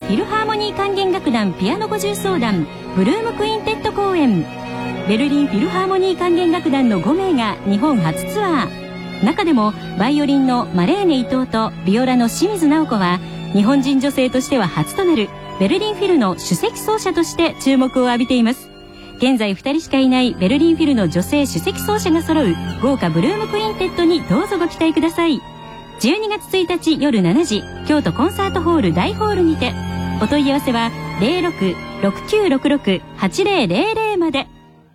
フィルハーモニー管弦楽団ピアノ五重奏団ブルームクインテッド公演。ベルリンフィルハーモニー管弦楽団の5名が日本初ツアー。中でもバイオリンのマレーネ伊藤とビオラの清水直子は日本人女性としては初となるベルリンフィルの首席奏者として注目を浴びています。現在2人しかいないベルリンフィルの女性首席奏者が揃う豪華ブルームクインテッドにどうぞご期待ください。12月1日夜7時、京都コンサートホール大ホールにて。お問い合わせは 06-6966-8000 まで。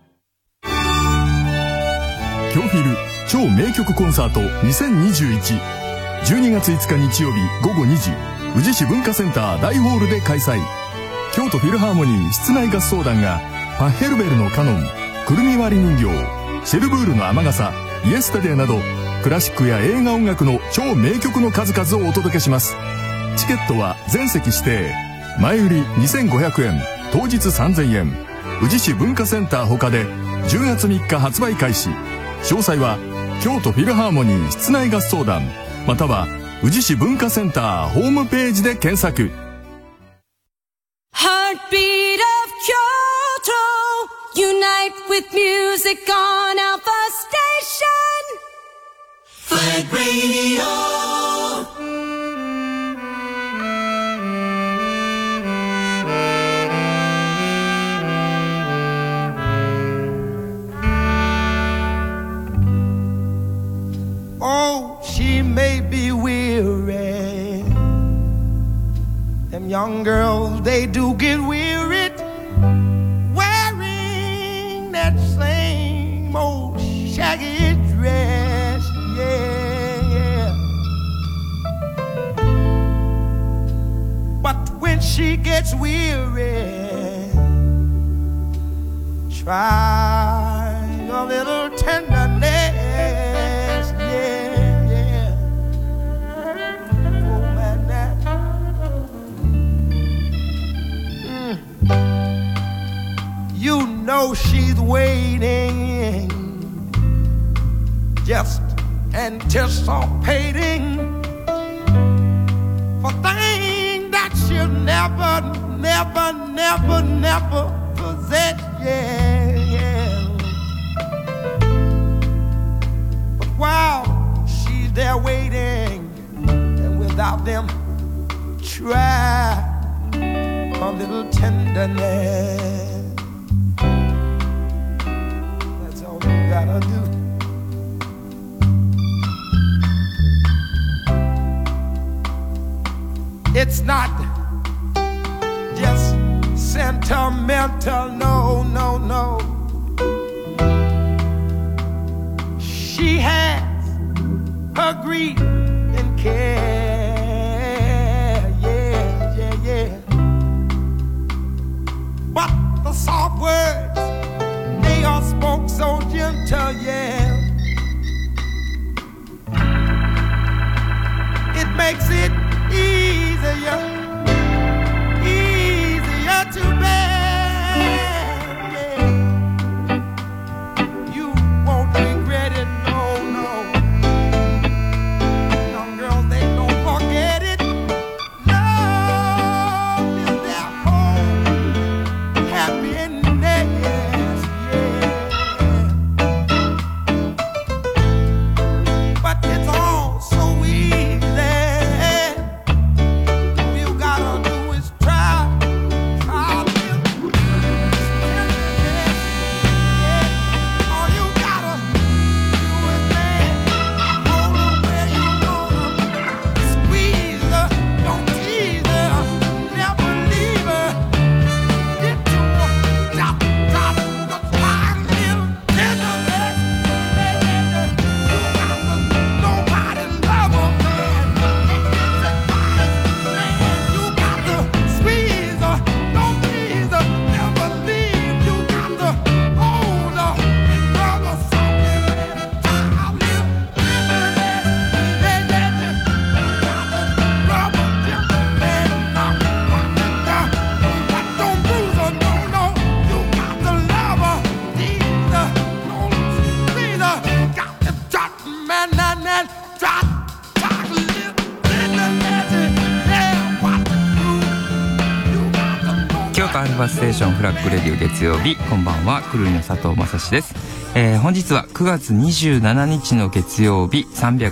京フィル超名曲コンサート2021。12月5日日曜日午後2時、宇治市文化センター大ホールで開催。京都フィルハーモニー室内合奏団がパッヘルベルのカノン、くるみ割り人形、シェルブールの雨傘、イエスタデーなどクラシックや映画音楽の超名曲の数々をお届けします。チケットは全席指定、前売り2500円、当日3000円。宇治市文化センター他で10月3日発売開始。詳細は京都フィルハーモニー室内合奏団または宇治市文化センターホームページで検索。 Heartbeat of Kyoto, unite with music on Alpha Station, Flag Radio. Oh, she may be weary. Them young girls, they do get wearied wearing that same old shaggy dress. Yeah, yeah. But when she gets weary, try a little tenderness. You know she's waiting, just anticipating for things that she'll never, never, never, never possess. Yeah, yeah. But while she's there waiting, and without them, try a little tenderness. Gotta do. It's not just sentimental, no, no, no. She has her grief and care, yeah, yeah, yeah. But the soft words, they are spoke so gentle, yeah. It makes it easier, easier to bear, yeah. You won't regret it, no, no. 京都アルファステーションフラッグレディオ月曜日、こんばんは、くるりの佐藤正史です。本日は9月27日の月曜日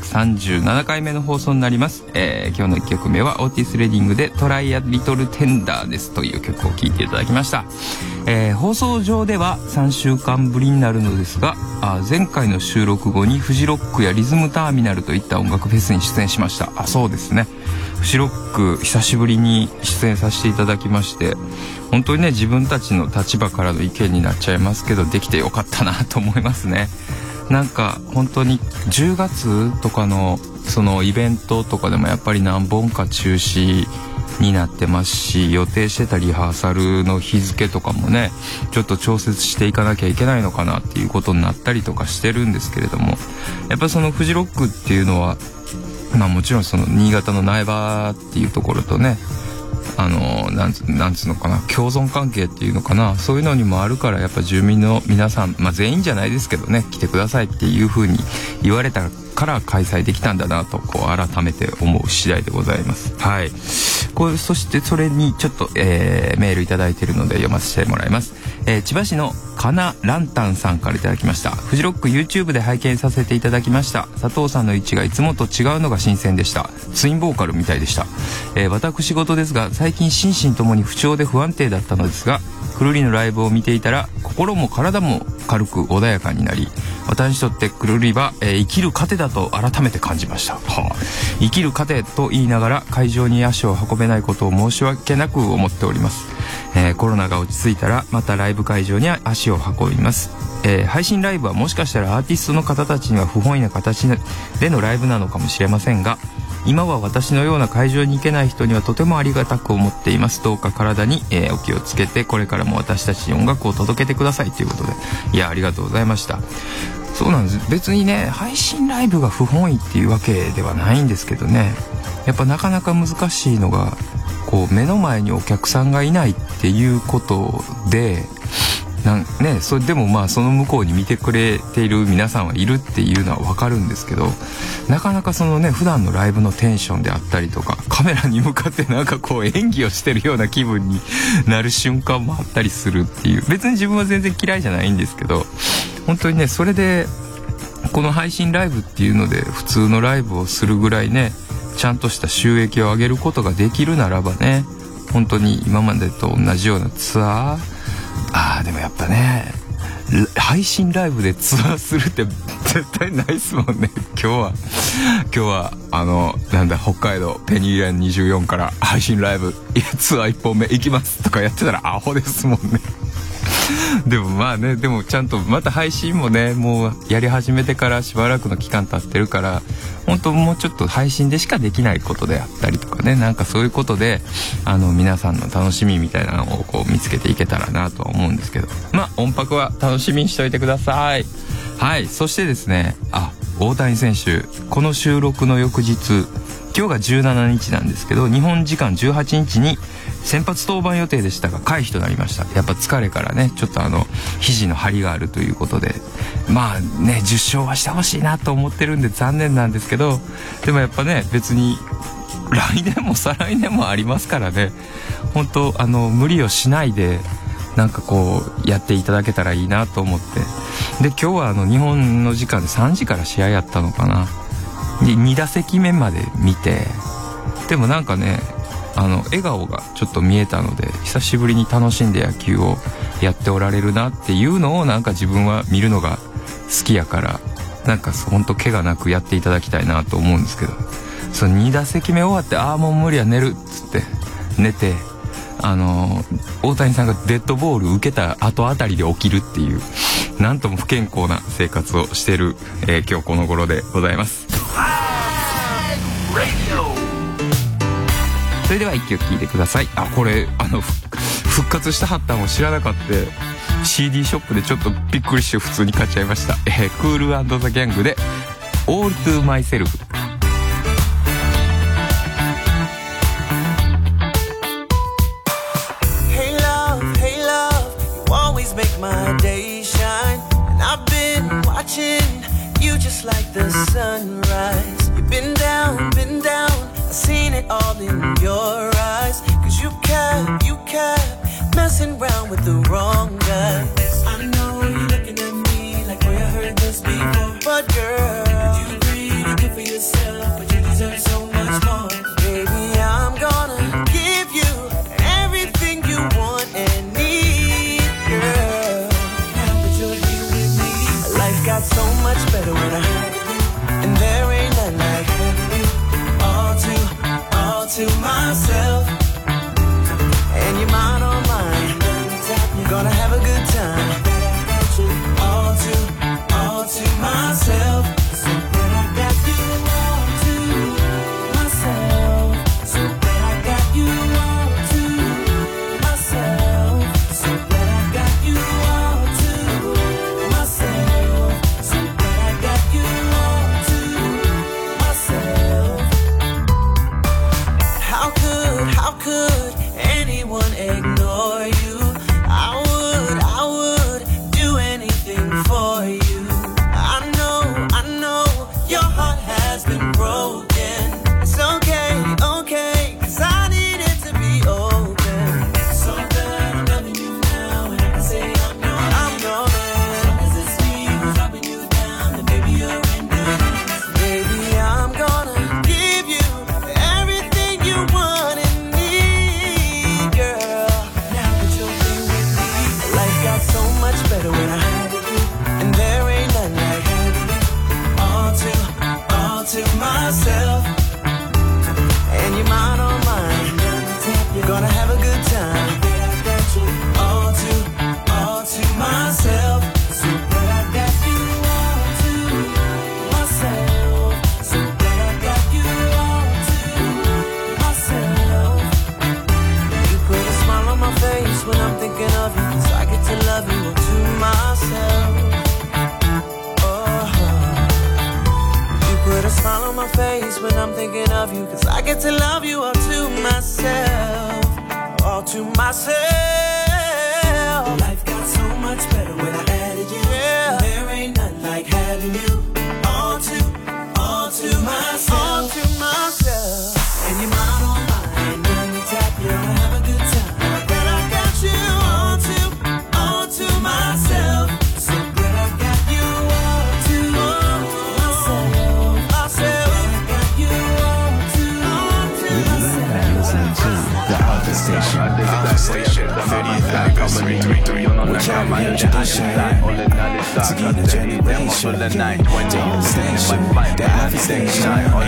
337回目の放送になります。今日の1曲目はオーティス・レディングでトライアリトルテンダーですという曲を聴いていただきました。放送上では3週間ぶりになるのですが、前回の収録後にフジロックやリズムターミナルといった音楽フェスに出演しました。そうですね、フジロック久しぶりに出演させていただきまして、本当にね、自分たちの立場からの意見になっちゃいますけど、できてよかったなと思いますね。なんか本当に10月とかのそのイベントとかでもやっぱり何本か中止になってますし、予定してたリハーサルの日付とかもね、ちょっと調節していかなきゃいけないのかなっていうことになったりとかしてるんですけれども、やっぱそのフジロックっていうのは、もちろんその新潟の苗場っていうところとね、なんつうのかな、共存関係っていうのかな、そういうのにもあるから、やっぱ住民の皆さん、全員じゃないですけどね、来てくださいっていう風に言われたから開催できたんだなと、改めて思う次第でございます。はい。そしてそれにちょっと、メールいただいているので読ませてもらいます。千葉市のかなランタンさんからいただきました。フジロック YouTube で拝見させていただきました。佐藤さんの位置がいつもと違うのが新鮮でした。ツインボーカルみたいでした。私事ですが、最近心身ともに不調で不安定だったのですが、くるりのライブを見ていたら心も体も軽く穏やかになり、私にとってくるりは、生きる糧だと改めて感じました。生きる糧と言いながら会場に足を運べないことを申し訳なく思っております。コロナが落ち着いたらまたライブ会場に足を運びます。配信ライブはもしかしたらアーティストの方たちには不本意な形でのライブなのかもしれませんが、今は私のような会場に行けない人にはとてもありがたく思っています。どうか体に、お気をつけて、これからも私たちに音楽を届けてくださいということで、いや、ありがとうございました。そうなんです。別にね、配信ライブが不本意っていうわけではないんですけどね、やっぱなかなか難しいのが、目の前にお客さんがいないっていうことで、それでもその向こうに見てくれている皆さんはいるっていうのは分かるんですけど、なかなかそのね、普段のライブのテンションであったりとか、カメラに向かって演技をしてるような気分になる瞬間もあったりするっていう、別に自分は全然嫌いじゃないんですけど、本当にね、それでこの配信ライブっていうので普通のライブをするぐらいね、ちゃんとした収益を上げることができるならばね、本当に今までと同じようなツアー、でもやっぱね、配信ライブでツアーするって絶対ないですもんね。今日は北海道ペニーレン24から配信ライブツアー1本目行きますとかやってたらアホですもんね。でもでもちゃんとまた配信もね、もうやり始めてからしばらくの期間経ってるから、本当もうちょっと配信でしかできないことであったりとかね、そういうことで皆さんの楽しみみたいなのを見つけていけたらなとは思うんですけど、音泊は楽しみにしといてください。はい。そしてですね、大谷選手、この収録の翌日、今日が17日なんですけど、日本時間18日に先発登板予定でしたが回避となりました。やっぱ疲れからね、ちょっと肘の張りがあるということで、10勝はしてほしいなと思ってるんで残念なんですけど、でもやっぱね、別に来年も再来年もありますからね、本当無理をしないでやっていただけたらいいなと思って、で今日は日本の時間で3時から試合やったのかな、で2打席目まで見て、でも笑顔がちょっと見えたので、久しぶりに楽しんで野球をやっておられるなっていうのを自分は見るのが好きやから、本当怪我なくやっていただきたいなと思うんですけど、その2打席目終わって、もう無理や寝るっつって寝て、大谷さんがデッドボール受けた後あたりで起きるっていう、なんとも不健康な生活をしている、今日この頃でございます。それでは一曲聴いてください。これ復活したはったんを知らなかった。 CD ショップでちょっとびっくりして普通に買っちゃいました。クール&ザ・ギャングで All to Myself。 Make my day shine, and I've been watching you just like the sunrise. You've been down, I've seen it all in your eyes. 'Cause you kept with the wrong guy. I know you're looking at me like, boy, I heard this before. But girl, you really good for yourself, but you deserve so much more. Baby, I'm gonna give you everything you want and need, girl. Now that you're here with me, life got so much better when I had you, and there ain't nothing like having you all to myself. And you're mine on mine, you're gonna have a good time. All to myself. So that I got you all to myself. So that I got you all to myself. So that I got you all to myself. So that I got you all to myself. How could anyone ignore you? I would do anything for you. I know your heart has been broken. It's okay, 'cause I need it to be open. So that I'm loving you now, and I can say I'm your man. As long as it's me who's dropping you down, then baby you're in good hands. Baby, I'm gonna give you everything you want and need, girl. Now that you're here with me, life got so much better when I had you, and there ain't nothing like having you all to myself. And you're mine on mine, you're gonna have a good time. All to myself. So that I got you all to myself. So that I got you all to myself. You put a smile on my face when I'm thinking of you, 'cause I get to love you all to myself. Put a smile on my face when I'm thinking of you, 'cause I get to love you all to myself. All to myself. Life got so much better when I added you. Yeah. There ain't nothing like having you all to myself. All to myself. And you're mine on mine, when you tap, you're gonna have a good time. But I got you all to myself. So good I got you all to myself. The Alpha Station, 30th anniversary. Whichever your tradition,次の generation, radio station, the Alpha Station,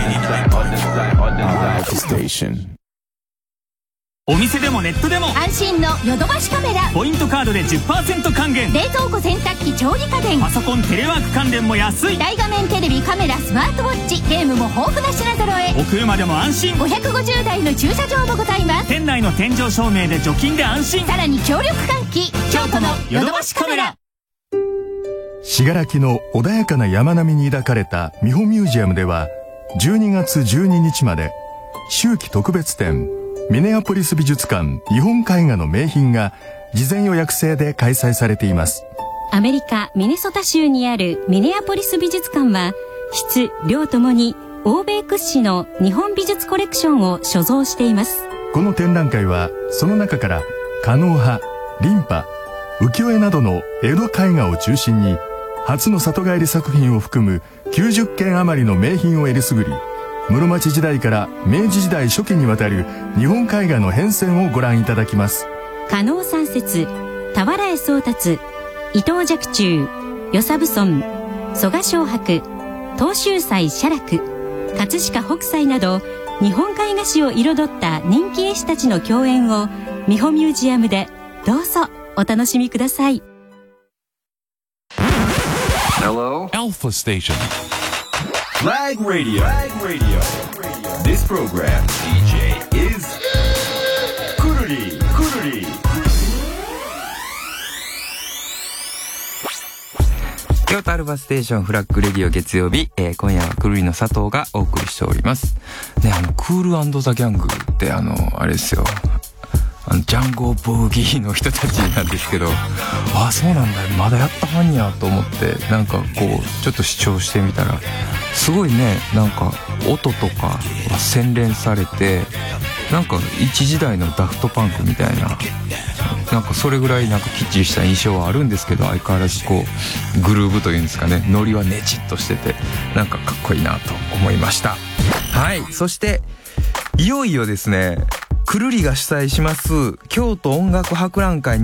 Alpha Station。 お店でもネットでも安心のヨドバシカメラ。 ポイントカードで 10% 還元。 冷蔵庫、洗濯機、調理家電、 パソコン、テレワーク関連も安い。 大画面テレビ、カメラ、スマートウォッチ、ゲームも豊富な品揃え。 お車でも安心。 550台の駐車場もございます。 店内の天井照明で除菌で安心。 さらに強力換気。京都のヨドバシカメラ。 信楽の穏やかな山並みに抱かれた美穂ミュージアムでは12月12日まで秋季特別展ミネアポリス美術館日本絵画の名品が事前予約制で開催されています。 アメリカミネソタ州にあるミネアポリス美術館は質量ともに欧米屈指の日本美術コレクションを所蔵しています。 この展覧会はその中から狩野派、琳派、浮世絵などの江戸絵画を中心に初の里帰り作品を含む90件余りの名品をえりすぐり、室町時代から明治時代初期にわたる日本絵画の変遷をご覧いただきます。 狩野三節、俵絵宗達、伊藤若冲、与謝蕪村、蘇我昌伯、東秀斎写楽、葛飾北斎など日本絵画史を彩った人気絵師たちの共演を美穂ミュージアムでどうぞお楽しみください。 Hello? Alpha Station. Flag Radio. This program, DJ is Kururi. 京都アルバステーションフラッグレディオ月曜日、今夜はくるりの佐藤がお送りしております。ね、クール&ザ・ギャングってあれですよ。ジャンゴ・ブーギーの人たちなんですけど、あ、そうなんだ、まだやったはんやと思って、なんかこうちょっと視聴してみたらすごいね、なんか音とかが洗練されて、なんか一時代のダフトパンクみたいななんかそれぐらいなんかきっちりした印象はあるんですけど、相変わらずこうグルーヴというんですかね、ノリはネチッとしててなんかかっこいいなと思いました。はい、そしていよいよですね、くるりが主催します京都音楽博覧会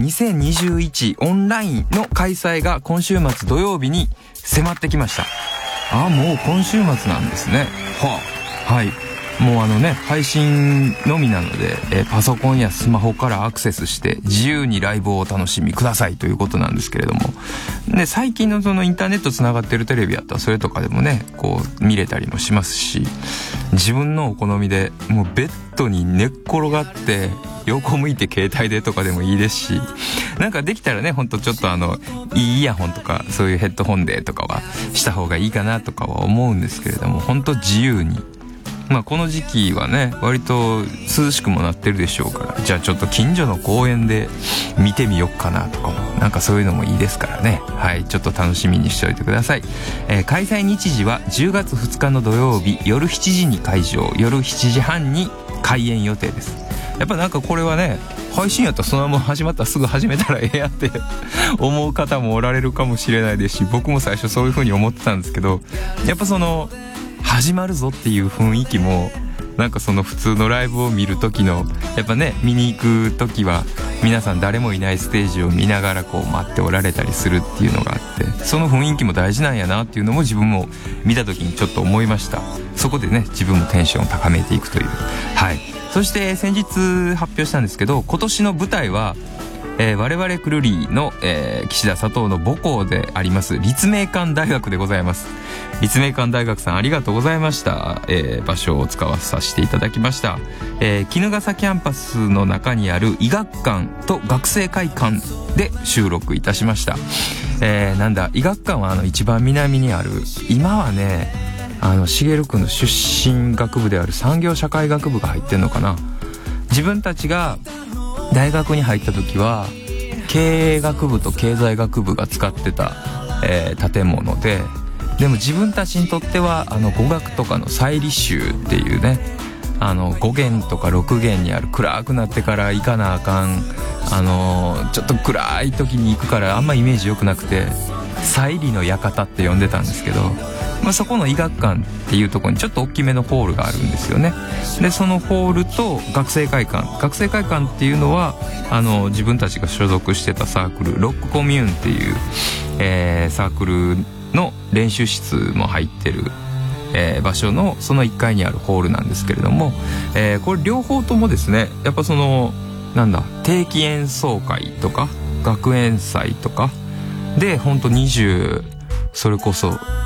2021オンラインの開催が今週末土曜日に迫ってきました。あ、もう今週末なんですね。はい、もう配信のみなので、パソコンやスマホからアクセスして自由にライブをお楽しみくださいということなんですけれども、で最近のそのインターネットつながってるテレビやったらそれとかでもねこう見れたりもしますし、自分のお好みでもうベッドに寝っ転がって横向いて携帯でとかでもいいですし、なんかできたらねほんとちょっといいイヤホンとかそういうヘッドホンでとかはした方がいいかなとかは思うんですけれども、ほんと自由に、まあこの時期はね割と涼しくもなってるでしょうから、じゃあちょっと近所の公園で見てみよっかなとかも、なんかそういうのもいいですからね。はい、ちょっと楽しみにしておいてください。開催日時は10月2日の土曜日夜7時に会場、夜7時半に開演予定です。やっぱなんかこれはね、配信やったらそのまま始まったらすぐ始めたらええやって思う方もおられるかもしれないですし、僕も最初そういう風に思ってたんですけど、やっぱその始まるぞっていう雰囲気もなんかその普通のライブを見る時のやっぱね、見に行く時は皆さん誰もいないステージを見ながらこう待っておられたりするっていうのがあって、その雰囲気も大事なんやなっていうのも自分も見た時にちょっと思いました。そこでね自分もテンションを高めていくという。はい、そして先日発表したんですけど、今年の舞台は我々くるりの、岸田佐藤の母校であります立命館大学でございます。立命館大学さんありがとうございました。場所を使わさせていただきました。衣笠キャンパスの中にある医学館と学生会館で収録いたしました。なんだ、医学館は一番南にある、今はね茂くんの出身学部である産業社会学部が入ってんのかな。自分たちが大学に入った時は経営学部と経済学部が使ってた、建物で、でも自分たちにとっては語学とかの再履修っていうね、5弦とか6弦にある暗くなってから行かなあかんちょっと暗い時に行くからあんまイメージ良くなくて再履の館って呼んでたんですけど、まあ、そこの医学館っていうところにちょっと大きめのホールがあるんですよね。でそのホールと学生会館っていうのは自分たちが所属してたサークルロックコミューンっていう、サークルの練習室も入ってる、場所のその1階にあるホールなんですけれども、これ両方ともですね、やっぱその定期演奏会とか学園祭とかでほんとそれこそ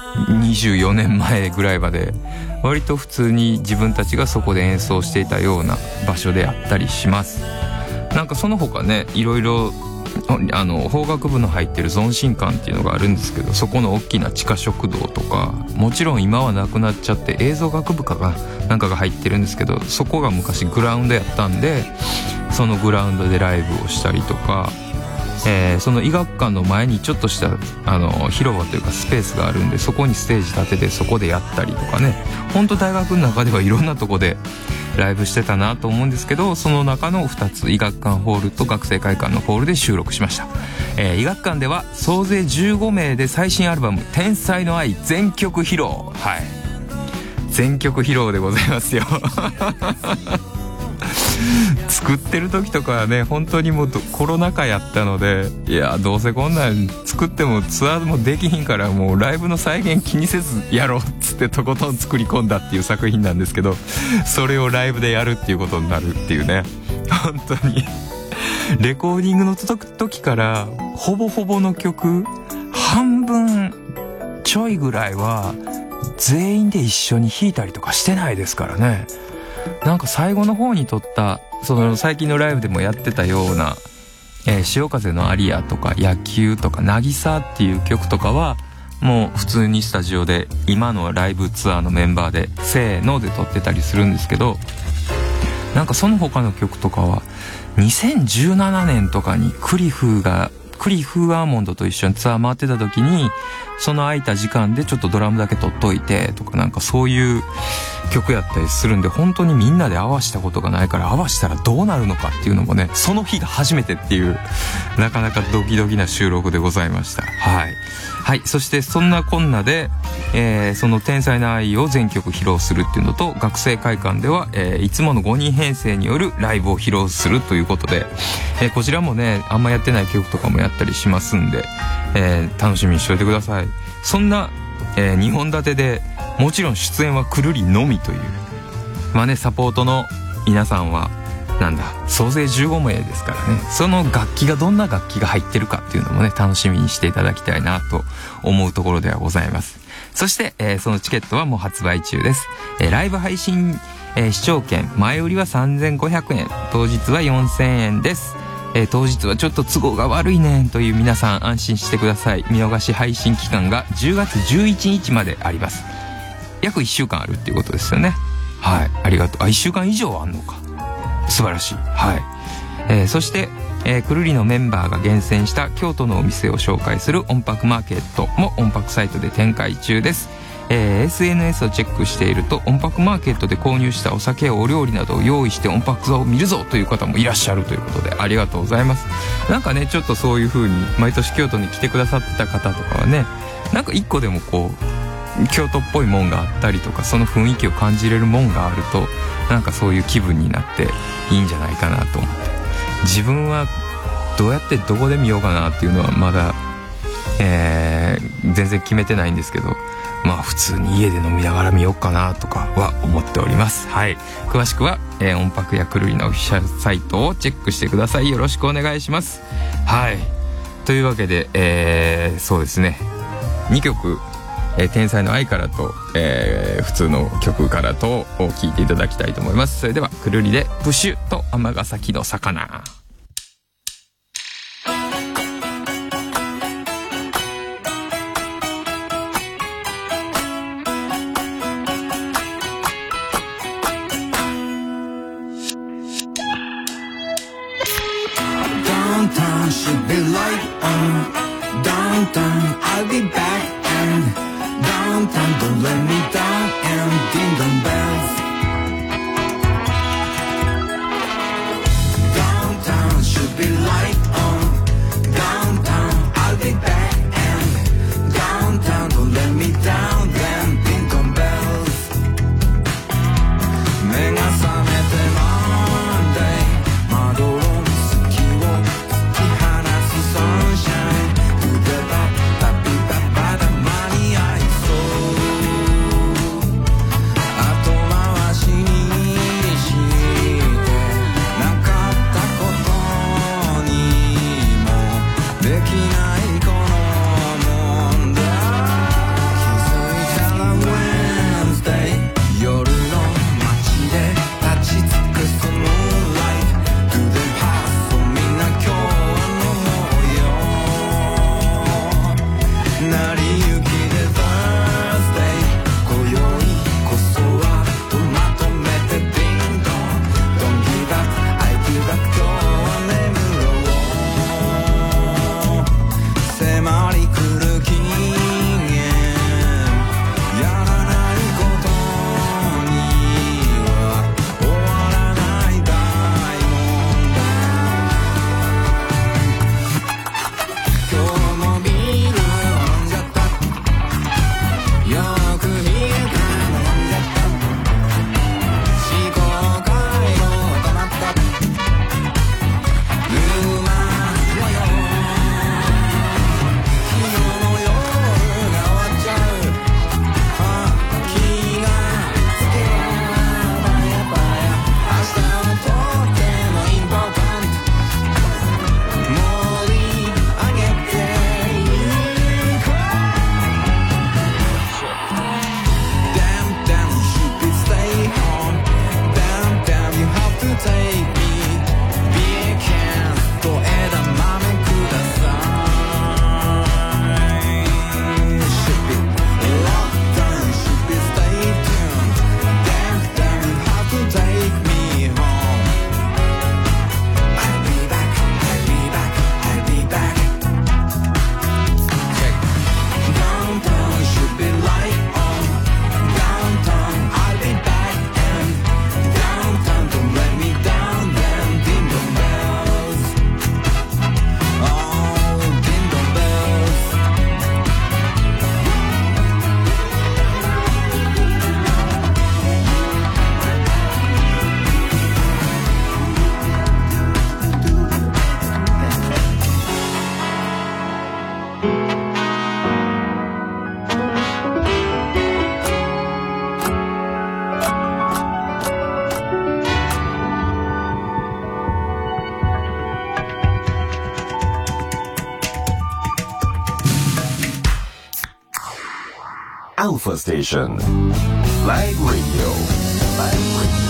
24年前ぐらいまで割と普通に自分たちがそこで演奏していたような場所であったりします。なんかその他ね、いろいろ法学部の入ってる存心館っていうのがあるんですけど、そこの大きな地下食堂とか、もちろん今はなくなっちゃって映像学部かなんかが入ってるんですけど、そこが昔グラウンドやったんで、そのグラウンドでライブをしたりとか、その医学館の前にちょっとした広場というかスペースがあるんで、そこにステージ立ててそこでやったりとかね、本当大学の中ではいろんなとこでライブしてたなと思うんですけど、その中の2つ、医学館ホールと学生会館のホールで収録しました。医学館では総勢15名で最新アルバム天才の愛全曲披露、はい、全曲披露でございますよ作ってる時とかはね、本当にもうコロナ禍やったので、いやどうせこんなん作ってもツアーもできひんから、もうライブの再現気にせずやろうっつってとことん作り込んだっていう作品なんですけど、それをライブでやるっていうことになるっていうね、本当にレコーディングの時からほぼほぼの曲半分ちょいぐらいは全員で一緒に弾いたりとかしてないですからね。なんか最後の方に撮ったその最近のライブでもやってたような、潮風のアリアとか野球とか渚っていう曲とかはもう普通にスタジオで今のライブツアーのメンバーでせーので撮ってたりするんですけど、なんかその他の曲とかは2017年とかにクリフがクリフ・アーモンドと一緒にツアー回ってた時に、その空いた時間でちょっとドラムだけ取っといてとか、なんかそういう曲やったりするんで、本当にみんなで合わしたことがないから、合わしたらどうなるのかっていうのもね、その日が初めてっていう、なかなかドキドキな収録でございました。はいはい。そしてそんなこんなで、その天才な愛を全曲披露するっていうのと、学生会館では、いつもの5人編成によるライブを披露するということで、こちらもね、あんまやってない曲とかもやったりしますんで、楽しみにしておいてください。そんな、2本立てで、もちろん出演はくるりのみという。まあね、サポートの皆さんは、なんだ、総勢15名ですからね、その楽器がどんな楽器が入ってるかっていうのもね、楽しみにしていただきたいなと思うところではございます。そして、そのチケットはもう発売中です。ライブ配信、視聴券、前売りは3500円、当日は4000円です。当日はちょっと都合が悪いねんという皆さん安心してください。見逃し配信期間が10月11日まであります。約1週間あるっていうことですよね。はい、ありがとう。1週間以上あんのか。素晴らしい。はい。そして、くるりのメンバーが厳選した京都のお店を紹介する音楽マーケットも音楽サイトで展開中です。SNS をチェックしていると、音楽マーケットで購入したお酒やお料理などを用意して音楽座を見るぞという方もいらっしゃるということで、ありがとうございます。なんかね、ちょっとそういう風に毎年京都に来てくださってた方とかはね、なんか一個でもこう京都っぽいもんがあったりとか、その雰囲気を感じれるもんがあると、なんかそういう気分になっていいんじゃないかなと思って、自分はどうやってどこで見ようかなっていうのはまだ、全然決めてないんですけど、まあ普通に家で飲みながら見ようかなとかは思っております。はい。詳しくは、音楽やくるりのオフィシャルサイトをチェックしてください。よろしくお願いします。はい。というわけで、そうですね、2曲、天才の愛からと、普通の曲からとを聴いていただきたいと思います。それではくるりでプッシュと尼崎の魚。 Downtown should be light on. Downtown I'll be back and downtown don't let me down and ding dong bells. Downtown should be light on. Downtown I'll be back and downtown don't let me down then ding dong bells. 目が覚めてMonday窓をま Alpha Station. Flag Radio. Flag Radio.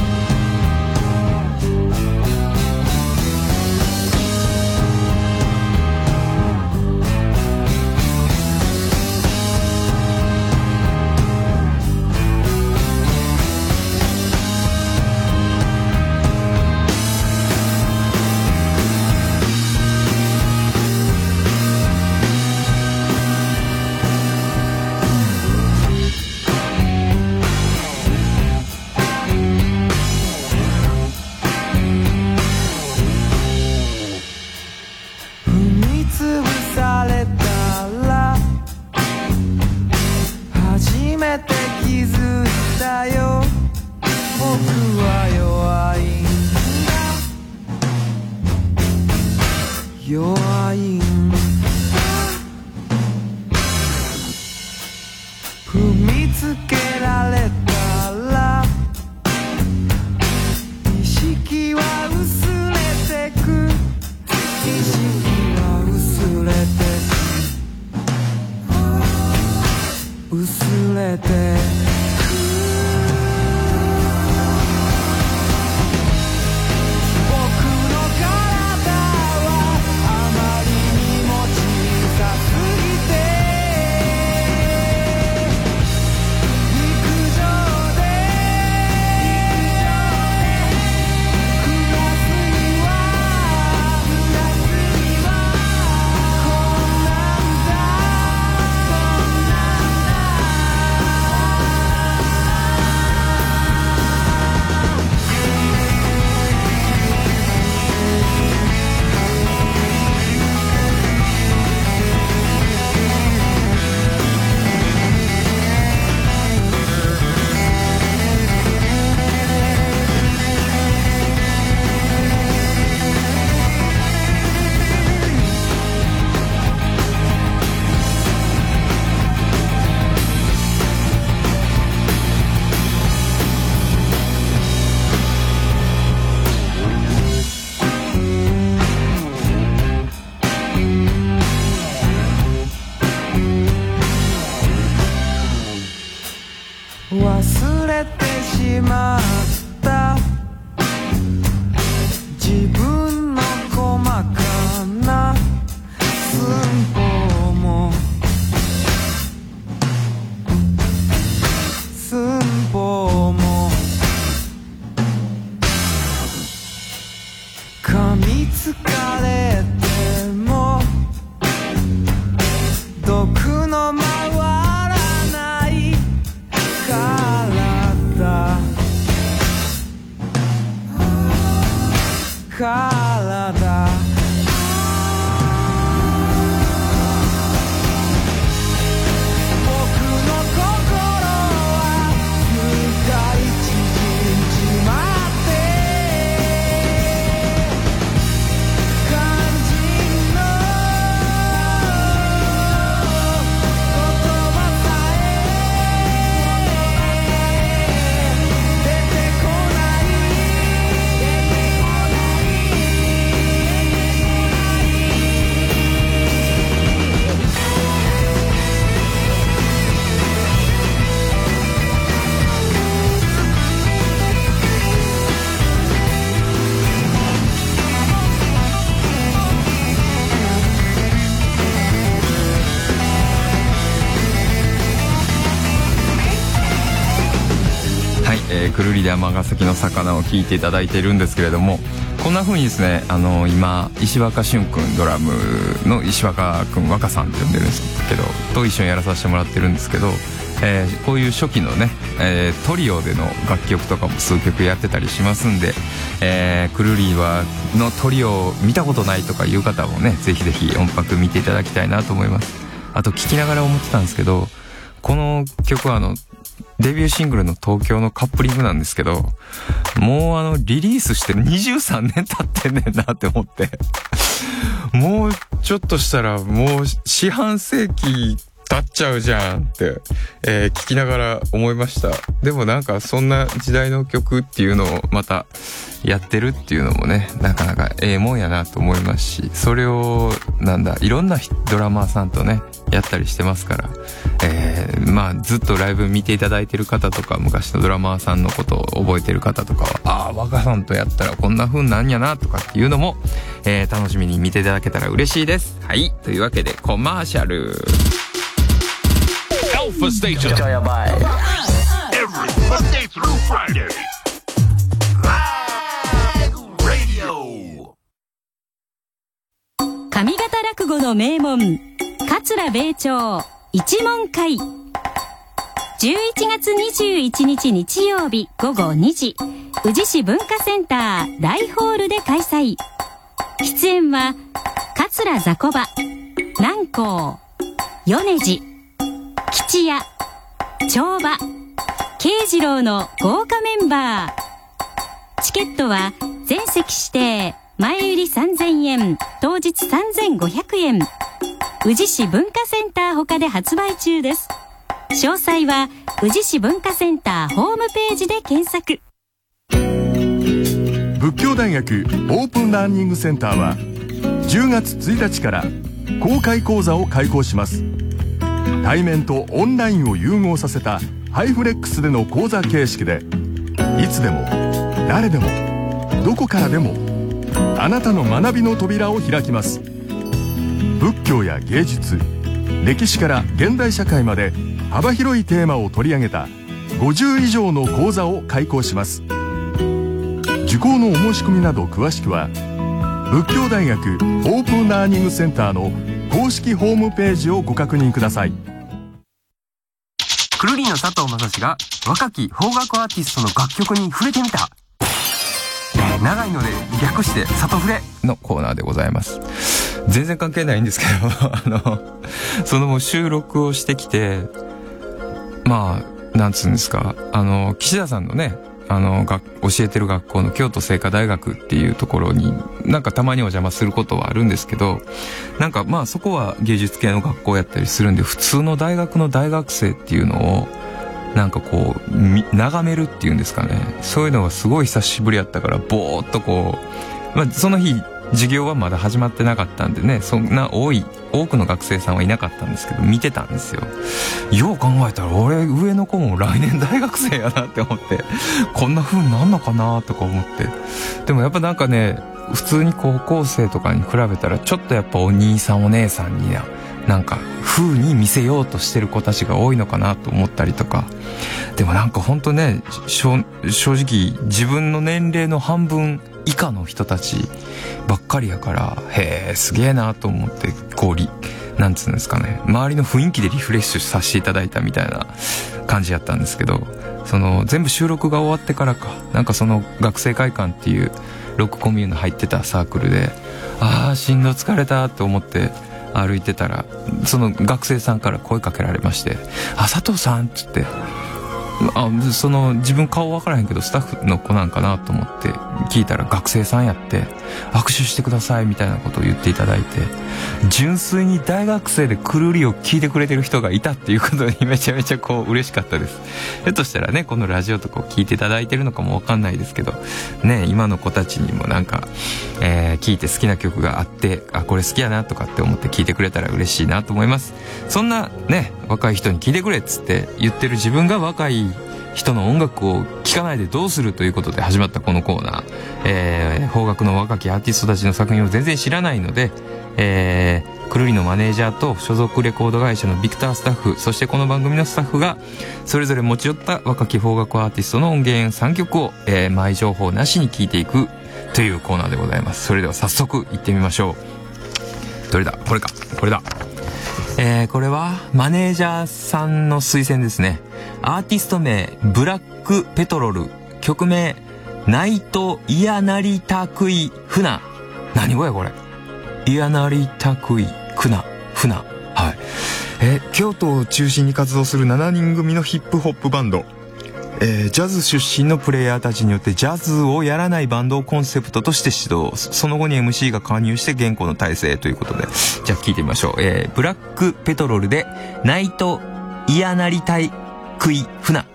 忘れてしまった自分の細かな寸法も寸法も噛みつかれても毒の回らない体くるりで尼崎の魚を聞いていただいているんですけれども、こんな風にですね、今石若俊くん、ドラムの石若くん、若さんって呼んでるんですけどと一緒にやらさせてもらってるんですけど、こういう初期のね、トリオでの楽曲とかも数曲やってたりしますんで、くるりのトリオを見たことないとかいう方もね、ぜひぜひ音楽見ていただきたいなと思います。あと聞きながら思ってたんですけど、この曲はデビューシングルの東京のカップリングなんですけど、もうリリースして23年経ってんねんなって思ってもうちょっとしたらもう四半世紀経っちゃうじゃんって、聞きながら思いました。でもなんかそんな時代の曲っていうのをまたやってるっていうのもね、なかなかもんやなと思いますし、それをいろんなドラマーさんとねやったりしてますから、まあずっとライブ見ていただいてる方とか、昔のドラマーさんのことを覚えてる方とかは、若さんとやったらこんな風なんやなとかっていうのも、楽しみに見ていただけたら嬉しいです。はい、というわけでコマーシャル。 Alpha Station. Every Monday through Friday. Live Radio. 上方落語の名門桂米朝一門会、11月21日日曜日午後2時、宇治市文化センター大ホールで開催。出演は桂ざこば、南光、米次、吉屋、長馬、慶次郎の豪華メンバー。チケットは全席指定、前売り3000円、当日3500円。宇治市文化センター他で発売中です。詳細は宇治市文化センターホームページで検索。 仏教大学オープンラーニングセンターは10月1日から公開講座を開講します。対面とオンラインを融合させたハイフレックスでの講座形式で、いつでも誰でもどこからでもあなたの学びの扉を開きます。仏教や芸術、歴史から現代社会まで幅広いテーマを取り上げた50以上の講座を開講します。受講のお申し込みなど詳しくは仏教大学オープンラーニングセンターの公式ホームページをご確認ください。 くるりの佐藤正史が若き邦楽アーティストの楽曲に触れてみた。長いので略して里触れのコーナーでございます。全然関係ないんですけどその収録をしてきて、まあなんつうんですか、岸田さんのね、教えてる学校の京都精華大学っていうところになんかたまにお邪魔することはあるんですけど、なんかまあそこは芸術系の学校やったりするんで、普通の大学の大学生っていうのをなんかこう眺めるっていうんですかね、そういうのがすごい久しぶりやったから、ぼーっとこう、まあその日授業はまだ始まってなかったんでね、そんな多くの学生さんはいなかったんですけど見てたんですよ。よう考えたら俺上の子も来年大学生やなって思って、こんな風になんのかなとか思って。でもやっぱなんかね、普通に高校生とかに比べたらちょっとやっぱお兄さんお姉さんになんか風に見せようとしてる子たちが多いのかなと思ったりとか。でもなんかほんとね、正直自分の年齢の半分以下の人たちばっかりやから、へえすげえなと思って、こうなんつうんですかね、周りの雰囲気でリフレッシュさせていただいたみたいな感じやったんですけど、その全部収録が終わってからかなんかその学生会館っていうロックコミューンの入ってたサークルで、しんど疲れたと思って歩いてたら、その学生さんから声かけられまして、佐藤さんっつって、その自分顔分からへんけどスタッフの子なんかなと思って聞いたら学生さんやって、握手してくださいみたいなことを言っていただいて、純粋に大学生でくるりを聞いてくれてる人がいたっていうことにめちゃめちゃこう嬉しかったです。ひょっとしたらね、このラジオとかを聞いていただいてるのかも分かんないですけどね、今の子たちにもなんか、聞いて好きな曲があって、これ好きやなとかって思って聞いてくれたら嬉しいなと思います。そんなね、若い人に聞いてくれっつって言ってる自分が若い人の音楽を聴かないでどうするということで始まったこのコーナー、邦楽の若きアーティストたちの作品を全然知らないので、くるりのマネージャーと所属レコード会社のビクタースタッフ、そしてこの番組のスタッフがそれぞれ持ち寄った若き邦楽アーティストの音源3曲を、前情報なしに聴いていくというコーナーでございます。それでは早速行ってみましょう。どれだ、これか、これだ。これはマネージャーさんの推薦ですね。アーティスト名ブラックペトロル、曲名ナイトイヤナリタクイフナ。何語やこれ。イヤナリタクイクナフナ。はい。京都を中心に活動する7人組のヒップホップバンド、 ジャズ出身のプレイヤーたちによってジャズをやらないバンドをコンセプトとして指導、その後に MC が加入して原稿の体制ということで、じゃあ聞いてみましょう。ブラックペトロールでナイトイヤなりたい食い船。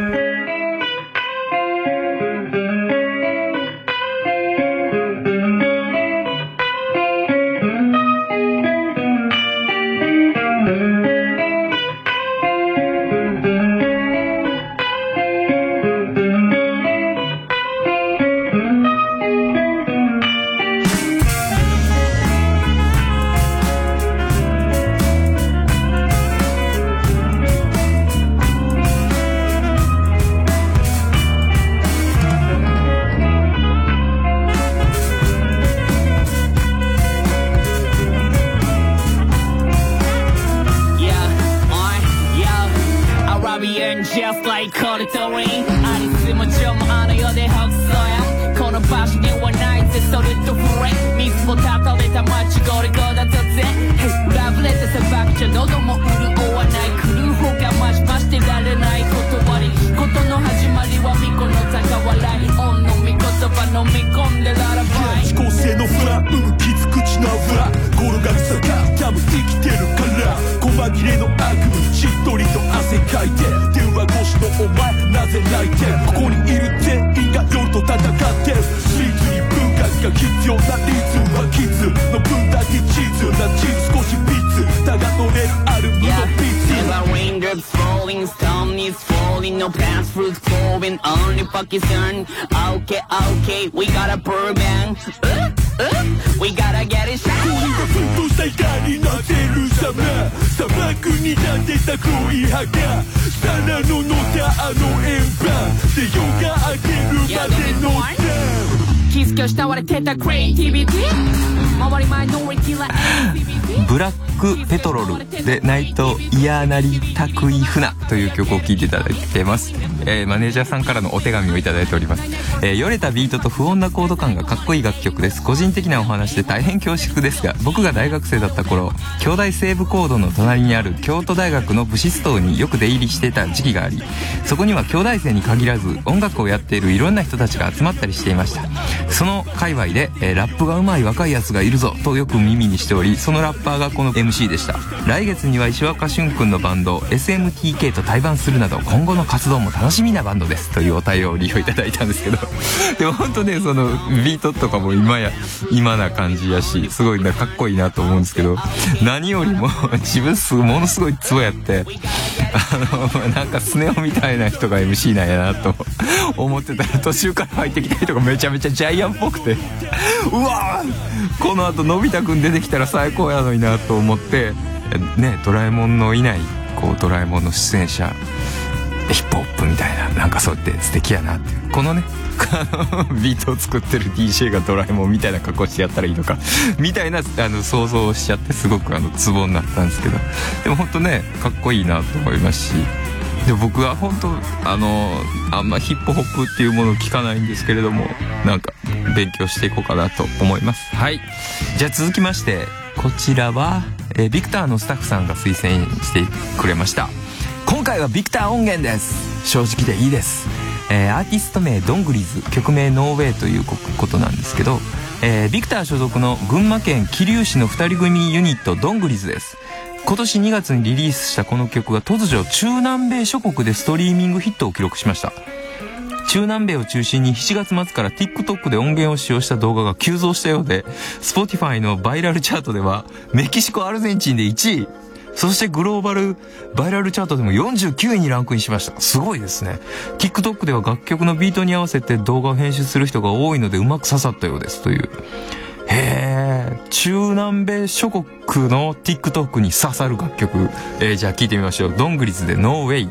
Just like Cordorin アリスもジョもあの世で北総やこの場所にはないぜそれとフレン水もたたれた街ゴリゴだとぜラブレターさばきじゃ喉も潤わない狂う方が増し増してられない断りことの始まりは巫女の高笑いオンの御言葉飲み込んでララバイ思考性のフラきつ口の油転がる坂多分生きてるから細切れの悪夢しっとりと汗かいて電話越しのお前なぜ泣いてここにいる全員が夜と戦ってるシーズに文化が必要なリズムはキズの分だけ地図な地図少しビッツだが乗れるアルミのビッツ Never raindrops falling stone is falling no past fruits flowing only Pakistan Okay okay we gotta bourbon We gotta get it shot 氷が沸騰した怒りなぜる様砂漠に立てた黒い歯が皿の乗ったあの円盤で夜が明けるまでのキスキ慕われてたクリエイティビティ周りマイノリティラブラックペトロールでナイトイヤなりたくい船という曲を聴いていただいてます。マネージャーさんからのお手紙をいただいております。よれたビートと不穏なコード感がかっこいい楽曲です。個人的なお話で大変恐縮ですが、僕が大学生だった頃、京大西部コードの隣にある京都大学のブシストによく出入りしていた時期があり、そこには京大生に限らず音楽をやっているいろんな人たちが集まったりしていました。その界隈で、ラップが上手い若いやつがいるぞとよく耳にしており、そのラッパーがこの MC でした。来月には石若俊くんのバンド SMTK と対バンするなど今後の活動も楽しみなバンドですというお便りをいただいたんですけどでも本当ね、そのビートとかも今な感じやし、すごいかっこいいなと思うんですけど、何よりも自分ものすごいツボやって、なんかスネ夫みたいな人が MC なんやなと思ってたら、途中から入ってきた人がめちゃめちゃジャイアンっぽくてうわー、この後のび太くん出てきたら最高やのになと思ってね、ドラえもんのいないこうドラえもんの出演者ヒップホップみたいな、なんかそうやって素敵やなって、このねビートを作ってる DJ がドラえもんみたいな格好してやったらいいのかみたいな想像をしちゃって、すごくツボになったんですけど、でも本当ねかっこいいなと思いますし、で僕は本当あんまヒップホップっていうものを聞かないんですけれども、なんか勉強していこうかなと思います。はい、じゃあ続きましてこちらは、ビクターのスタッフさんが推薦してくれました。今回はビクター音源です。正直でいいです。アーティスト名ドングリーズ、曲名ノーウェイということなんですけど、ビクター所属の群馬県桐生市の2人組ユニットドングリーズです。今年2月にリリースしたこの曲が突如中南米諸国でストリーミングヒットを記録しました。中南米を中心に7月末から TikTok で音源を使用した動画が急増したようで、 Spotify のバイラルチャートではメキシコ、アルゼンチンで1位、そしてグローバルバイラルチャートでも49位にランクインしました。すごいですね。 TikTok では楽曲のビートに合わせて動画を編集する人が多いのでうまく刺さったようですという。中南米諸国の TikTok に刺さる楽曲、じゃあ聴いてみましょう。ドングリズでノーウェイ。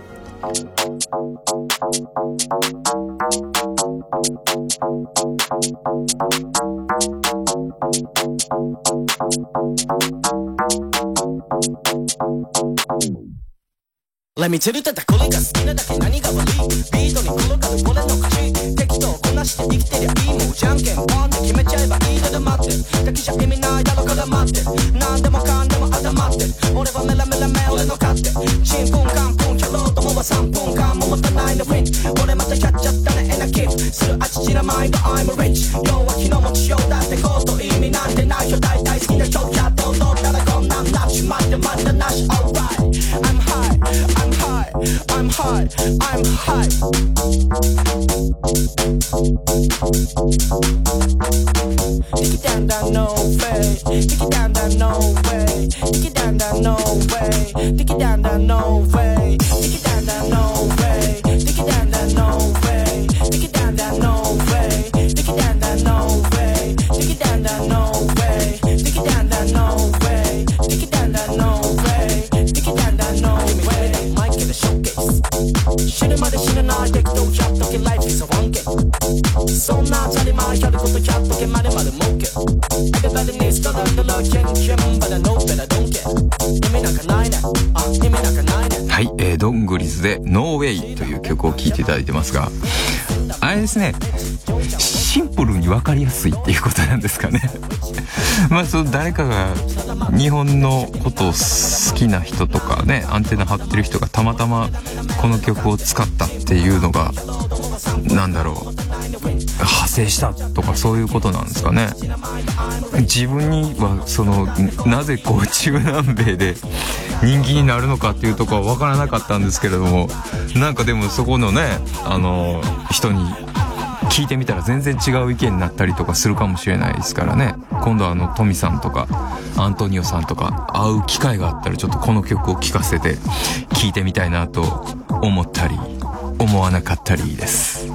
Let me tell you that これが好きなだけ何が悪い、ビートに転がるこれの歌詞、適当こなして生きてりゃいい、もうじゃんけんポンで決めちゃえばいいので待ってるだけじゃ意味ないだろから待ってる、何でもかんでも頭ってる、俺はメラメラメ俺の勝手、チンポンカンポンキャローともは3分間も持たないのウィン、俺もないと I'm rich 弱気の持ちようだってこと意味なんてないよ大体好きな曲やっと踊ったらこんなんなっちまってまたなし Alright I'm high I'm high I'm high I'm high Take it down down no way Take it down down no way Take it down down no way Take it down down no way Take it down down no way Take it down down no way Take it down down no way Take it down down no way Take it down down no way Take it down down no way Take it down down no way Take it down down no way マイケルショーケース死ぬまで死なない適当やっとけ Life is a one game そんな当たり前やることやっとけまるまる儲け Everybody needs to learn the law But I know that I don't care 意味なんかないね意味なんかないねはい、ドングリズで No Way という曲を聴いていただいてますが、あれですね、シンプルに分かりやすいっていうことなんですかねまあその誰かが日本のことを好きな人とかね、アンテナ張ってる人がたまたまこの曲を使ったっていうのがなんだろう、派生したとかそういうことなんですかね。自分にはそのなぜこう中南米で人気になるのかっていうところは分からなかったんですけれども、なんかでもそこのね人に聞いてみたら全然違う意見になったりとかするかもしれないですからね。今度はトミさんとかアントニオさんとか会う機会があったらちょっとこの曲を聴かせて聴いてみたいなと思ったり思わなかったりです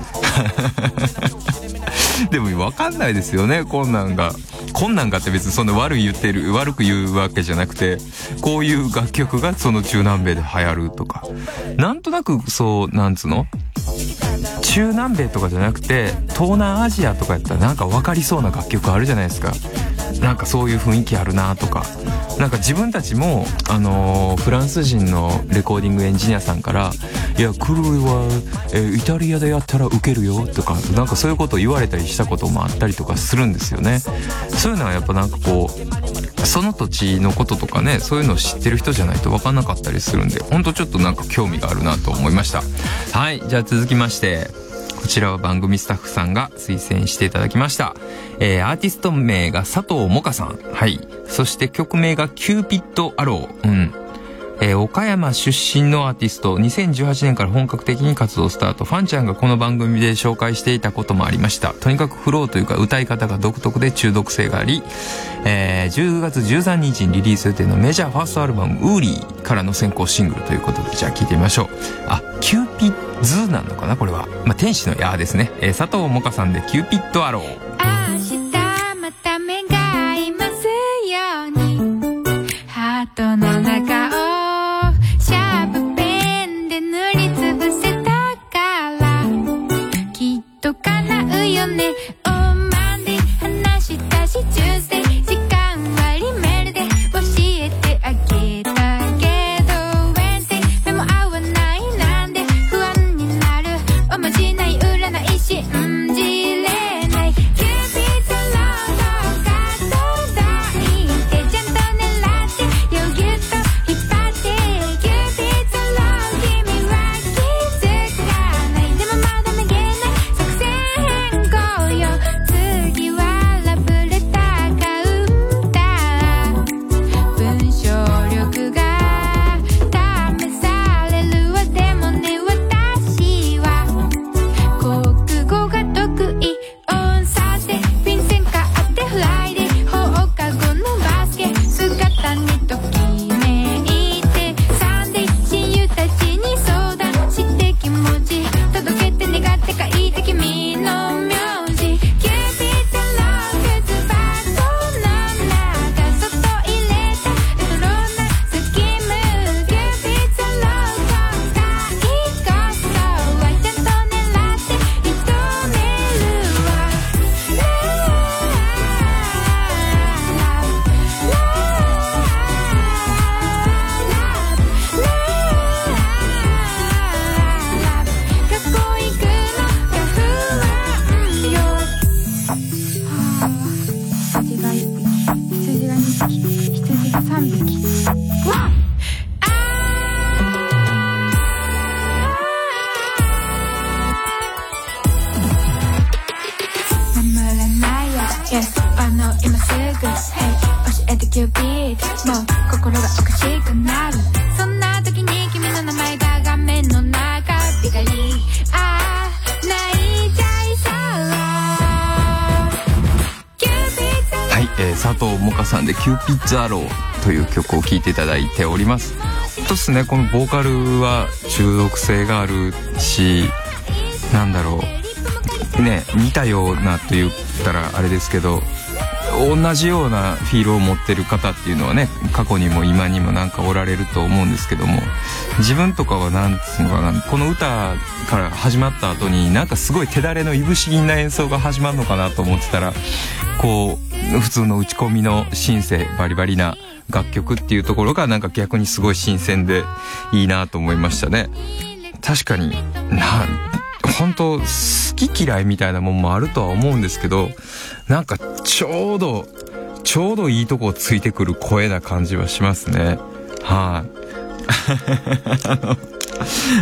でも分かんないですよね、こんなんがって別にそんな悪く言うわけじゃなくて、こういう楽曲がその中南米で流行るとか、なんとなくそうなんつうの、中南米とかじゃなくて東南アジアとかやったらなんか分かりそうな楽曲あるじゃないですか。なんかそういう雰囲気あるなとか、なんか自分たちもフランス人のレコーディングエンジニアさんから、いやクルーは、イタリアでやったらウケるよとか、なんかそういうことを言われたりしたこともあったりとかするんですよね。そういうのはやっぱなんかこうその土地のこととかね、そういうのを知ってる人じゃないと分かんなかったりするんで、ほんとちょっとなんか興味があるなと思いました。はい、じゃあ続きましてこちらは番組スタッフさんが推薦していただきました。アーティスト名が佐藤萌歌さん。はい。そして曲名がキューピッドアロー。岡山出身のアーティスト、2018年から本格的に活動スタート。ファンちゃんがこの番組で紹介していたこともありました。とにかくフローというか歌い方が独特で中毒性があり、10月13日にリリース予定のメジャーファーストアルバムウーリーからの先行シングルということで、じゃあ聴いてみましょう。キューピッズなのかなこれは。天使の矢ですね。佐藤萌歌さんでキューピッドアロー。 明日また目が合いますように、ハートの中をシャープペンで塗りつぶせたからきっと叶うよね。オンマンデー話したしチューズデー時間割メールで教えてあげたけどウェンズデー目も合わないなんで不安になるおまじない占い信じれないキューピッドロードが届いてちゃんと狙ってよぎゅっと引っ張ってキューピッドロー君は気づかないでもまだ投げない作戦変更よ次はラブレターカウンター文章力が試されるわでもね私は国語が得意オンサーテフィンセンカーってフライデー放課後のバスケ姿にときめいてサンデー親友たちに相談して気持ち届けて願って書いて君の名字キューピッドロー靴箱の中そっと入れたレトロなスキムキューピッドロー今回こそはちゃんと狙って認めるわ学校行くのが不安よ羊が1匹羊が2匹羊が3匹わっ教えてキューピッドもう心がおかしくなるそんな時に君の名前が画面の中ビカリ泣いちゃいそうはい、佐藤萌歌さんでキューピッドアローという曲を聴いていただいております。本当ですね、このボーカルは中毒性があるし、なんだろうね、似たようなと言ったらあれですけど、同じようなフィールを持ってる方っていうのはね、過去にも今にもなんかおられると思うんですけども、自分とかはなんつうのかな、この歌から始まった後になんかすごい手だれのいぶし銀な演奏が始まるのかなと思ってたら、こう普通の打ち込みのシンセバリバリな楽曲っていうところがなんか逆にすごい新鮮でいいなと思いましたね。確かに本当好き嫌いみたいなもんもあるとは思うんですけど、なんかちょうどいいとこをついてくる声な感じはしますね。はい、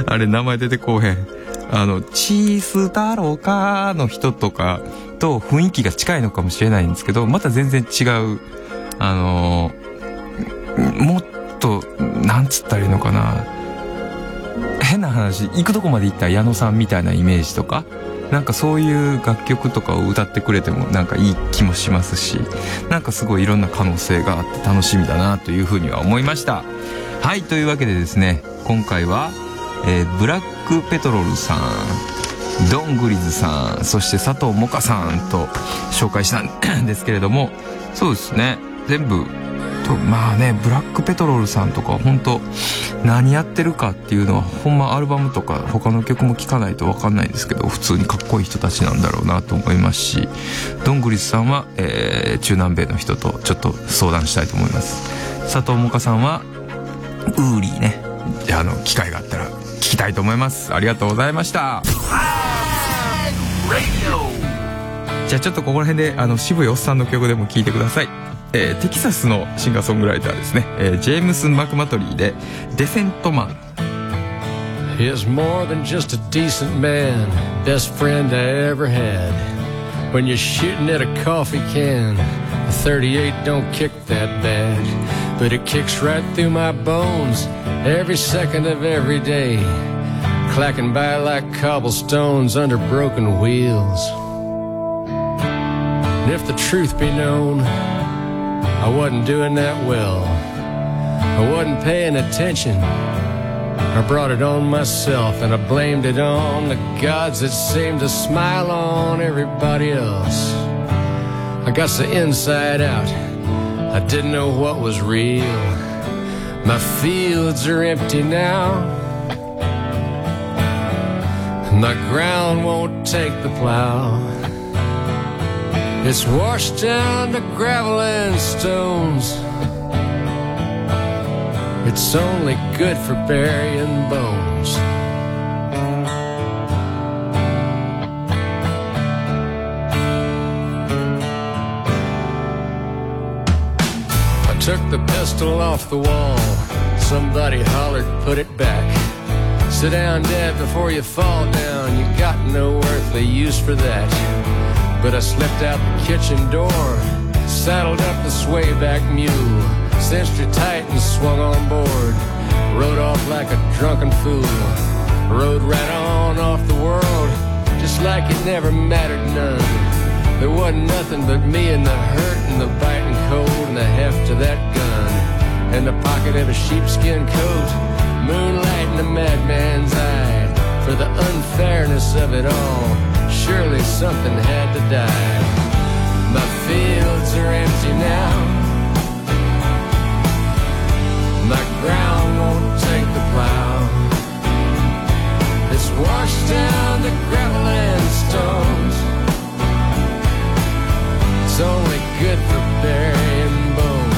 あれ名前出てこうへん、チース太郎かの人とかと雰囲気が近いのかもしれないんですけど、また全然違うもっとなんつったらいいのかな、変な話、行くとこまで行った矢野さんみたいなイメージとか、なんかそういう楽曲とかを歌ってくれてもなんかいい気もしますし、なんかすごいいろんな可能性があって楽しみだなというふうには思いました。はい、というわけでですね、今回は、ブラックペトロルさん、ドングリズさん、そして佐藤萌歌さんと紹介したんですけれども、そうですね、全部まあね、ブラックペトロルさんとか本当何やってるかっていうのはほんまアルバムとか他の曲も聴かないと分かんないんですけど、普通にかっこいい人たちなんだろうなと思いますし、ドングリズさんは、中南米の人とちょっと相談したいと思います。佐藤萌歌さんはウーリーね、機会があったら聞きたいと思います。ありがとうございました。じゃあちょっとここら辺で渋いおっさんの曲でも聴いてください。テキサスのシンガーソングライターですね、ジェームス・マクマトリーでデセントマン。 He's more than just a decent man, best friend I ever had. When you're shooting at a coffee can, a 38 don't kick that bad, but it kicks right through my bones every second of every day, clacking by like cobblestones under broken wheels. And if the truth be known, I wasn't doing that well. I wasn't paying attention. I brought it on myself, and I blamed it on the gods that seemed to smile on everybody else. I got so inside out, I didn't know what was real. My fields are empty now. My ground won't take the plow. It's washed down to gravel and stones. It's only good for burying bones. I took the pistol off the wall. Somebody hollered, put it back. Sit down, Dad, before you fall down. You got no earthly use for that. But I slipped out the kitchen door, saddled up the swayback mule, cinched her tight and swung on board, rode off like a drunken fool, rode right on off the world, just like it never mattered none. There wasn't nothing but me and the hurt and the biting cold and the heft of that gun, and the pocket of a sheepskin coat, moonlight in a madman's eye, for the unfairness of it all. Surely something had to die. My fields are empty now. My ground won't take the plow. It's washed down to gravel and stones. It's only good for burying bones.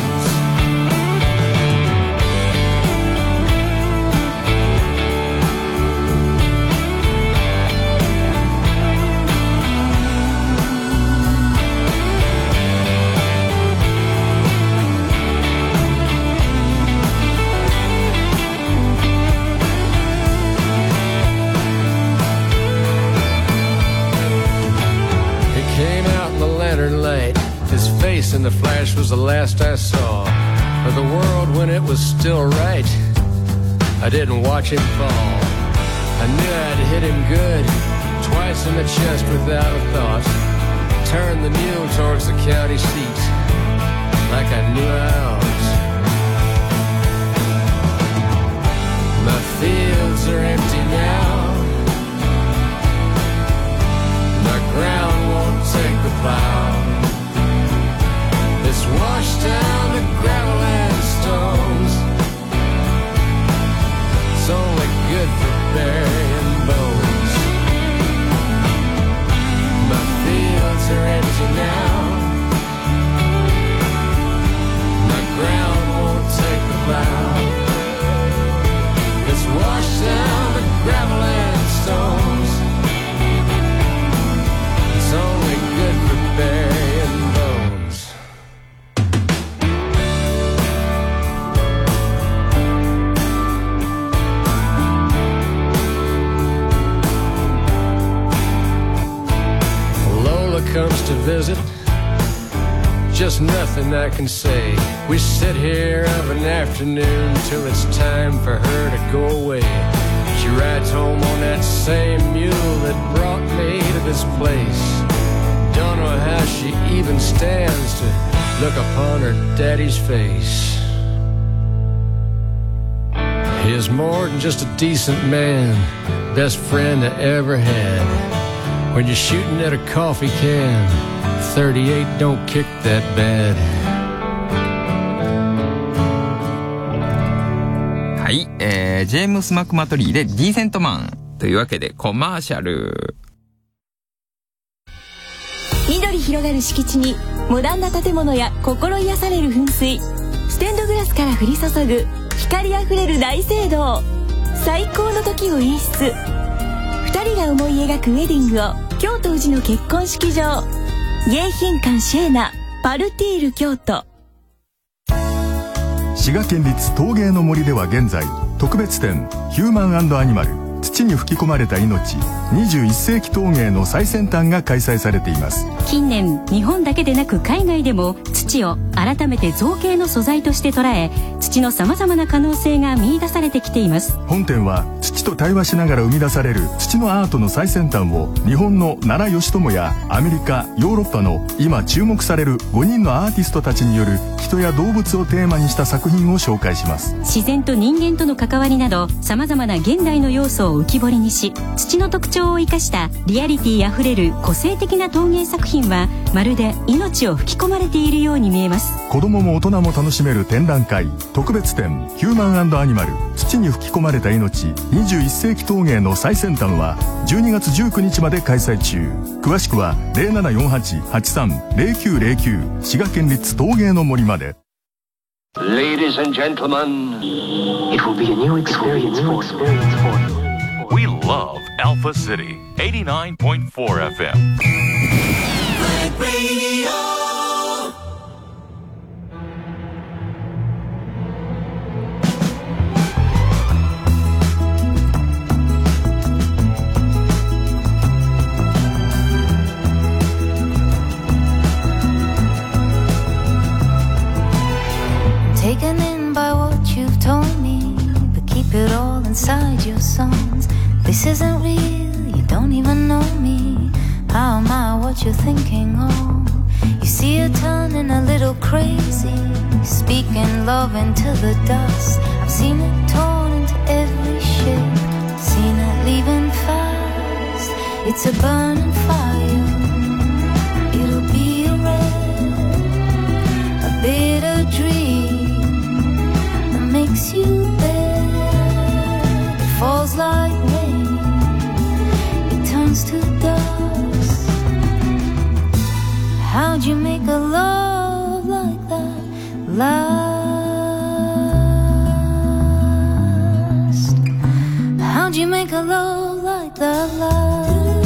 was the last I saw of the world when it was still right. I didn't watch him fall. I knew I'd hit him good, twice in the chest without a thought. Turned the mule towards the county seat, like I knew I ought. My fields are empty now. My ground won't take the plow. It's washed down the gravel and stones. It's only good for burying bones. My fields are empty now. My ground won't take the plow. It's washed down the gravel and stones. It's only good for burying bones. Lola comes to visit, just nothing I can say. We sit here of an afternoon till it's time for her to go away. She rides home on that same mule that brought me to this place. Don't know how she even stands to look upon her daddy's face. He is more than just a decent man, best friend I ever had. When you're shooting at a coffee can, 38 don't kick that bad. はい、ジェームス・マクマトリーでディーセントマンというわけでコマーシャル。 緑広がる敷地にモダンな建物や心癒される噴水、ステンドグラスから降り注ぐ光あふれる大聖堂、最高の時を演出。2人が思い描くウェディングを京都宇治の結婚式場、迎賓館シェーナパルティール京都。 滋賀県立陶芸の森では現在特別展ヒューマン&アニマル、土に吹き込まれた命、21世紀陶芸の最先端が開催されています。 近年日本だけでなく海外でも土を改めて造形の素材として捉え、土のさまざまな可能性が見出されてきています。 本展は土と対話しながら生み出される土のアートの最先端を日本の奈良義朝やアメリカ、ヨーロッパの今注目される5人のアーティストたちによる人や動物をテーマにした作品を紹介します。 自然と人間との関わりなどさまざまな現代の要素を浮き彫りにし、土の特徴を生かしたリアリティあふれる個性的な陶芸作品はまるで命を吹き込まれているように見えます。 子供も大人も楽しめる展覧会、特別展ヒューマン&アニマル、土に吹き込まれた命、21世紀陶芸の最先端は12月19日まで開催中。詳しくは 0748-830909 滋賀県立陶芸の森まで。 Ladies and gentlemen, it will be a new experience for you. We love Alpha City 89.4 FM. Black Radio. Taken in by what you've told me, but keep it all inside your songs. This isn't real, you don't even know me. How am I what you're thinking of? You see her turning a little crazy, speaking love into the dust. I've seen it torn into every shape, seen it leaving fast. It's a burning fire, it'll be a red, a bitter dream makes you bad. It falls like rain, it turns to dust. How'd you make a love like that last? How'd you make a love like that last?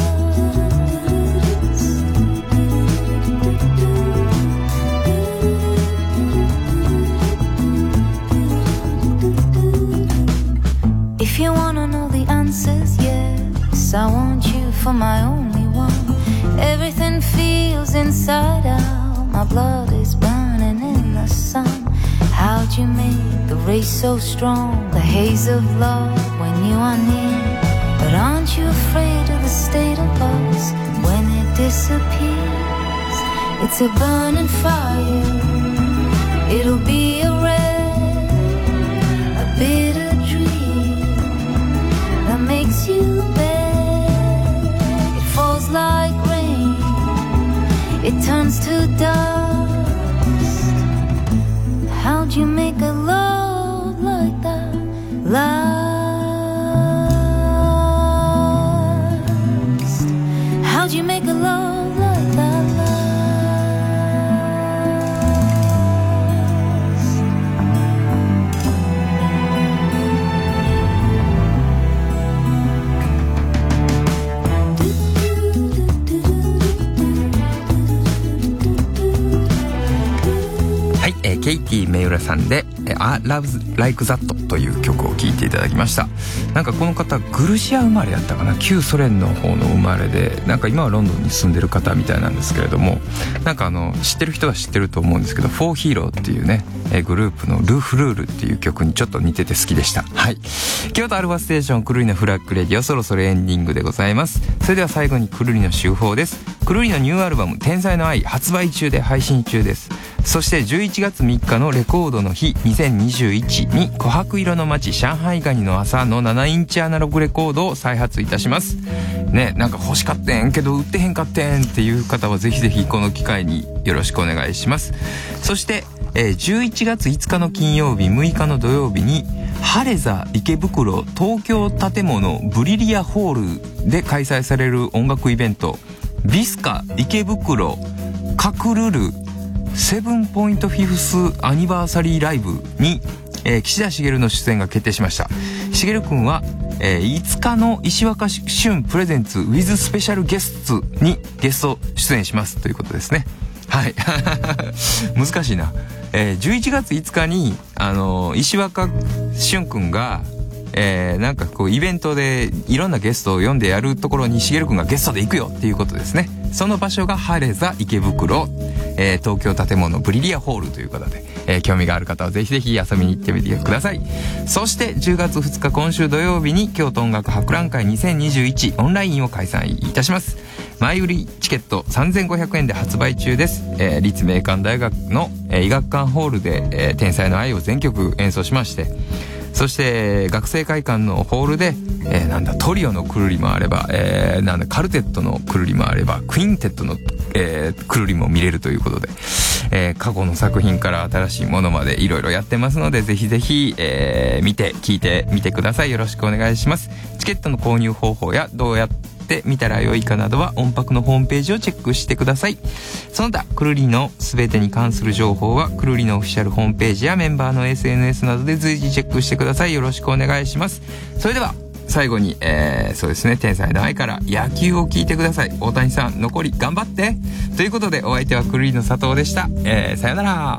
If you wanna know the answers, yes, I want you for my only one. Everything feels inside out, my blood is burning glowing in the sun. How'd you make the race so strong? The haze of love when you are near. But aren't you afraid of the state of us when it disappears? It's a burning fire. It'll be a red, a bitter dream that makes you bad. It falls like rain. It turns to dust. How'd you make a love like that last? How'd you make a love like that last? ケイティメイラさんでI Love Like That という曲を聴いていただきました。なんかこの方グルジア生まれやったかな、旧ソ連の方の生まれで、なんか今はロンドンに住んでる方みたいなんですけれども、なんか知ってる人は知ってると思うんですけど、フォーヒーローっていうねグループのルーフルールっていう曲にちょっと似てて好きでした。はい、京都アルファステーションくるりのフラッグレディオ、そろそろエンディングでございます。それでは最後にくるりの手法です。くるりのニューアルバム天才の愛発売中で配信中です。そして11月3日のレコードの日2021に琥珀色の街上海ガニの朝の7インチアナログレコードを再発いたしますね。なんか欲しかってんけど売ってへんかってんっていう方はぜひぜひこの機会によろしくお願いします。そして11月5日の金曜日6日の土曜日に晴れ座池袋東京建物ブリリアホールで開催される音楽イベントビスカ池袋カクルル7.5thアニバーサリーライブに、岸田茂の出演が決定しました。茂くんは、5日の石若俊プレゼンツ with スペシャルゲストにゲスト出演しますということですね。はい難しいな。11月5日に石若俊くんがなんかこうイベントでいろんなゲストを呼んでやるところにしげるくんがゲストで行くよっていうことですね。その場所が晴れ座池袋、東京建物ブリリアホールということで、興味がある方はぜひぜひ遊びに行ってみてください。そして10月2日今週土曜日に京都音楽博覧会2021オンラインを開催いたします。前売りチケット3500円で発売中です。立命館大学の、医学館ホールで、天才の愛を全曲演奏しまして、そして学生会館のホールで、トリオのくるりもあれば、カルテットのくるりもあればクインテットの、くるりも見れるということで、過去の作品から新しいものまでいろいろやってますのでぜひぜひ、見て聞いてみてください。よろしくお願いします。チケットの購入方法やどうやって見たらよいかなどは音楽のホームページをチェックしてください。その他くるりのすべてに関する情報はくるりのオフィシャルホームページやメンバーの SNS などで随時チェックしてください。よろしくお願いします。それでは最後に、そうですね、天才の愛から野球を聞いてください。大谷さん残り頑張ってということで、お相手はくるりの佐藤でした。さよなら。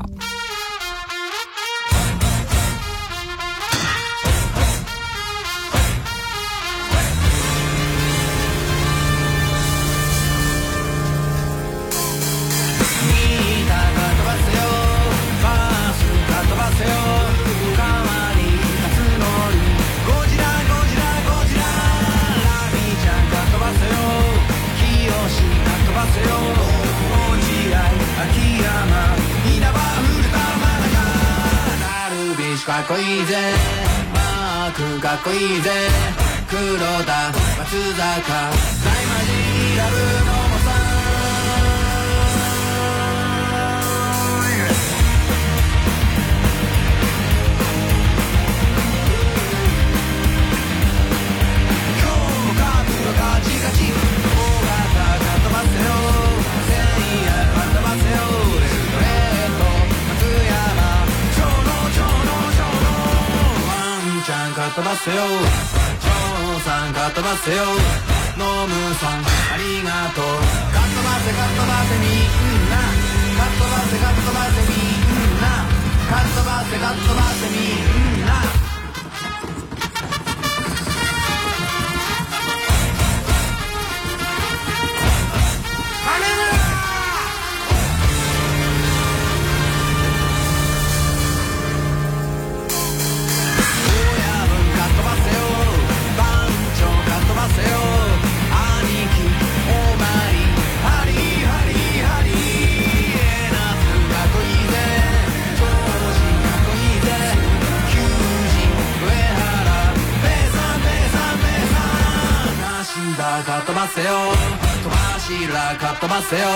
かっこいいぜマークかっこいいぜ黒田松坂大魔神ラブのもさ今日もカープのガチガチ大型かっ飛ばせよ千夜かっ飛ばせよレフトレフト松山かっ飛ばせよ長さんかっ飛ばせよノムさんありがとうかっ飛ばせかっ飛ばせみんなかっ飛ばせかっ飛ばせみんなかっ飛ばせかっ飛ばせみんな金村せよ、戸柱かっ飛ばせよ。